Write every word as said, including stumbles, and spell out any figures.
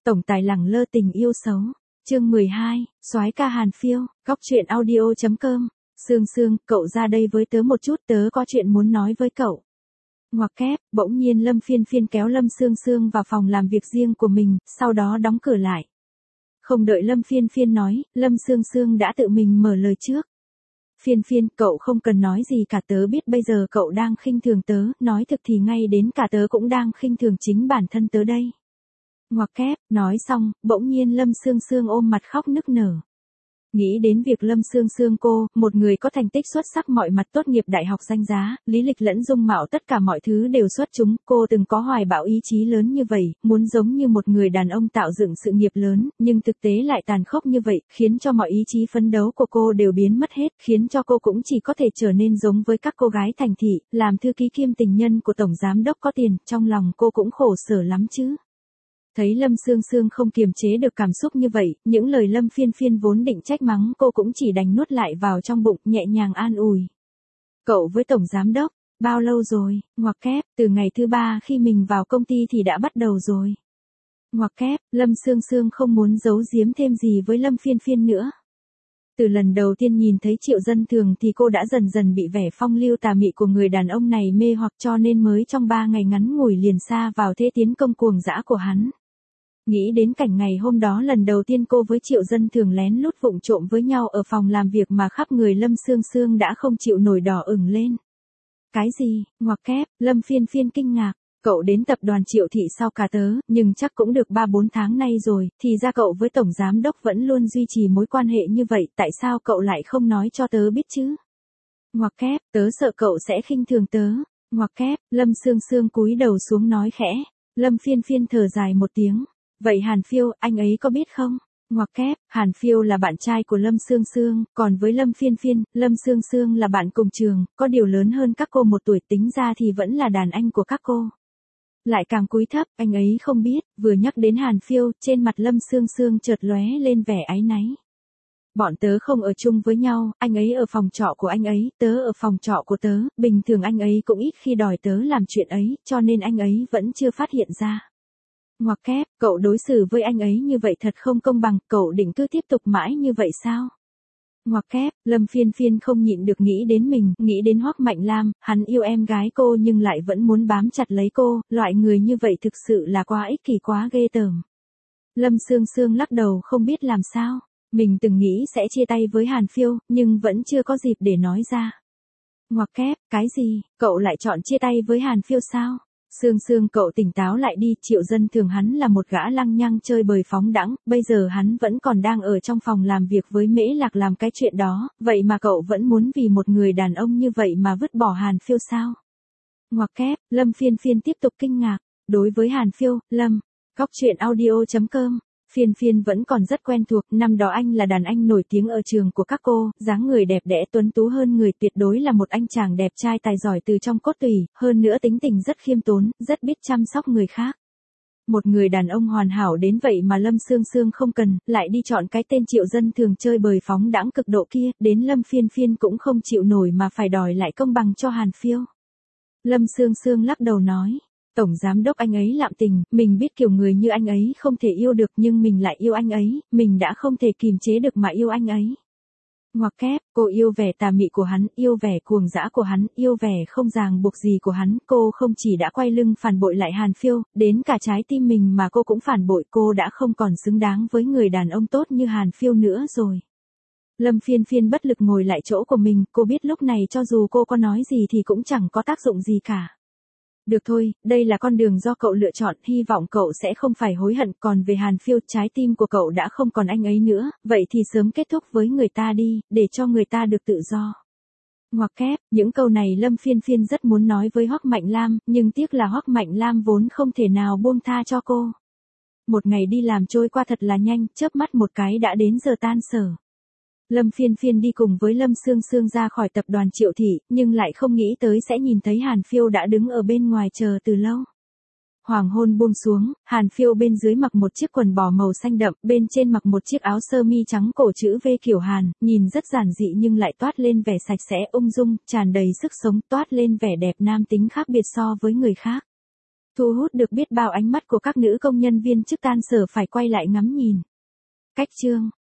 Tổng tài lẳng lơ tình yêu xấu. Chương mười hai, soái ca Hàn Phiêu, góc truyện audio chấm com. Sương Sương, cậu ra đây với tớ một chút, tớ có chuyện muốn nói với cậu. Ngoặc kép, bỗng nhiên Lâm Phiên Phiên kéo Lâm Sương Sương vào phòng làm việc riêng của mình, sau đó đóng cửa lại. Không đợi Lâm Phiên Phiên nói, Lâm Sương Sương đã tự mình mở lời trước. Phiên Phiên, cậu không cần nói gì cả, tớ biết bây giờ cậu đang khinh thường tớ, nói thực thì ngay đến cả tớ cũng đang khinh thường chính bản thân tớ đây. Ngoặc kép, nói xong, bỗng nhiên Lâm Sương Sương ôm mặt khóc nức nở. Nghĩ đến việc Lâm Sương Sương cô, một người có thành tích xuất sắc mọi mặt, tốt nghiệp đại học danh giá, lý lịch lẫn dung mạo tất cả mọi thứ đều xuất chúng, cô từng có hoài bão ý chí lớn như vậy, muốn giống như một người đàn ông tạo dựng sự nghiệp lớn, nhưng thực tế lại tàn khốc như vậy, khiến cho mọi ý chí phấn đấu của cô đều biến mất hết, khiến cho cô cũng chỉ có thể trở nên giống với các cô gái thành thị, làm thư ký kiêm tình nhân của tổng giám đốc có tiền, trong lòng cô cũng khổ sở lắm chứ. Thấy Lâm Sương Sương không kiềm chế được cảm xúc như vậy, những lời Lâm Phiên Phiên vốn định trách mắng cô cũng chỉ đành nuốt lại vào trong bụng, nhẹ nhàng an ủi. Cậu với tổng giám đốc, bao lâu rồi? Ngoặc kép, từ ngày thứ ba khi mình vào công ty thì đã bắt đầu rồi. Ngoặc kép, Lâm Sương Sương không muốn giấu giếm thêm gì với Lâm Phiên Phiên nữa. Từ lần đầu tiên nhìn thấy Triệu Dân Thường thì cô đã dần dần bị vẻ phong lưu tà mị của người đàn ông này mê hoặc, cho nên mới trong ba ngày ngắn ngủi liền sa vào thế tiến công cuồng dã của hắn. Nghĩ đến cảnh ngày hôm đó lần đầu tiên cô với Triệu Dân Thường lén lút vụng trộm với nhau ở phòng làm việc mà khắp người Lâm Sương Sương đã không chịu nổi đỏ ửng lên. Cái gì? Ngoặc kép, Lâm Phiên Phiên kinh ngạc. Cậu đến tập đoàn Triệu Thị sau cả tớ, nhưng chắc cũng được ba bốn tháng nay rồi, thì ra cậu với tổng giám đốc vẫn luôn duy trì mối quan hệ như vậy, tại sao cậu lại không nói cho tớ biết chứ? Ngoặc kép, tớ sợ cậu sẽ khinh thường tớ. Ngoặc kép, Lâm Sương Sương cúi đầu xuống nói khẽ. Lâm Phiên Phiên thở dài một tiếng. Vậy Hàn Phiêu, anh ấy có biết không? Ngoặc kép, Hàn Phiêu là bạn trai của Lâm Sương Sương, còn với Lâm Phiên Phiên, Lâm Sương Sương là bạn cùng trường, có điều lớn hơn các cô một tuổi, tính ra thì vẫn là đàn anh của các cô. Lại càng cúi thấp, anh ấy không biết, vừa nhắc đến Hàn Phiêu, trên mặt Lâm Sương Sương chợt lóe lên vẻ áy náy. Bọn tớ không ở chung với nhau, anh ấy ở phòng trọ của anh ấy, tớ ở phòng trọ của tớ, bình thường anh ấy cũng ít khi đòi tớ làm chuyện ấy, cho nên anh ấy vẫn chưa phát hiện ra. Ngoặc kép, cậu đối xử với anh ấy như vậy thật không công bằng, cậu định cứ tiếp tục mãi như vậy sao? Ngoặc kép, Lâm Phiên Phiên không nhịn được nghĩ đến mình, nghĩ đến Hoắc Mạnh Lam, hắn yêu em gái cô nhưng lại vẫn muốn bám chặt lấy cô, loại người như vậy thực sự là quá ích kỷ, quá ghê tởm. Lâm Sương Sương lắc đầu không biết làm sao, mình từng nghĩ sẽ chia tay với Hàn Phiêu, nhưng vẫn chưa có dịp để nói ra. Ngoặc kép, cái gì, cậu lại chọn chia tay với Hàn Phiêu sao? Sương Sương, cậu tỉnh táo lại đi, Triệu Dân Thường hắn là một gã lăng nhăng chơi bời phóng đãng, bây giờ hắn vẫn còn đang ở trong phòng làm việc với Mễ Lạc làm cái chuyện đó, vậy mà cậu vẫn muốn vì một người đàn ông như vậy mà vứt bỏ Hàn Phiêu sao? Ngoặc kép, Lâm Phiên Phiên tiếp tục kinh ngạc, đối với Hàn Phiêu, Lâm, góc truyện audio chấm com. Phiên Phiên vẫn còn rất quen thuộc, năm đó anh là đàn anh nổi tiếng ở trường của các cô, dáng người đẹp đẽ tuấn tú hơn người, tuyệt đối là một anh chàng đẹp trai tài giỏi từ trong cốt tủy, hơn nữa tính tình rất khiêm tốn, rất biết chăm sóc người khác. Một người đàn ông hoàn hảo đến vậy mà Lâm Sương Sương không cần, lại đi chọn cái tên Triệu Dân Thường chơi bời phóng đãng cực độ kia, đến Lâm Phiên Phiên cũng không chịu nổi mà phải đòi lại công bằng cho Hàn Phiêu. Lâm Sương Sương lắc đầu nói. Tổng giám đốc anh ấy lạm tình, mình biết kiểu người như anh ấy không thể yêu được nhưng mình lại yêu anh ấy, mình đã không thể kìm chế được mà yêu anh ấy. Ngoặc kép, cô yêu vẻ tà mị của hắn, yêu vẻ cuồng dã của hắn, yêu vẻ không ràng buộc gì của hắn, cô không chỉ đã quay lưng phản bội lại Hàn Phiêu, đến cả trái tim mình mà cô cũng phản bội, cô đã không còn xứng đáng với người đàn ông tốt như Hàn Phiêu nữa rồi. Lâm Phiên Phiên bất lực ngồi lại chỗ của mình, cô biết lúc này cho dù cô có nói gì thì cũng chẳng có tác dụng gì cả. Được thôi, đây là con đường do cậu lựa chọn, hy vọng cậu sẽ không phải hối hận, còn về Hàn Phiêu, trái tim của cậu đã không còn anh ấy nữa, vậy thì sớm kết thúc với người ta đi, để cho người ta được tự do. Ngoặc kép, những câu này Lâm Phiên Phiên rất muốn nói với Hoắc Mạnh Lam, nhưng tiếc là Hoắc Mạnh Lam vốn không thể nào buông tha cho cô. Một ngày đi làm trôi qua thật là nhanh, chớp mắt một cái đã đến giờ tan sở. Lâm Phiên Phiên đi cùng với Lâm Sương Sương ra khỏi tập đoàn Triệu Thị, nhưng lại không nghĩ tới sẽ nhìn thấy Hàn Phiêu đã đứng ở bên ngoài chờ từ lâu. Hoàng hôn buông xuống, Hàn Phiêu bên dưới mặc một chiếc quần bò màu xanh đậm, bên trên mặc một chiếc áo sơ mi trắng cổ chữ V kiểu Hàn, nhìn rất giản dị nhưng lại toát lên vẻ sạch sẽ ung dung, tràn đầy sức sống, toát lên vẻ đẹp nam tính khác biệt so với người khác. thu hút được biết bao ánh mắt của các nữ công nhân viên chức tan sở phải quay lại ngắm nhìn. Cách chương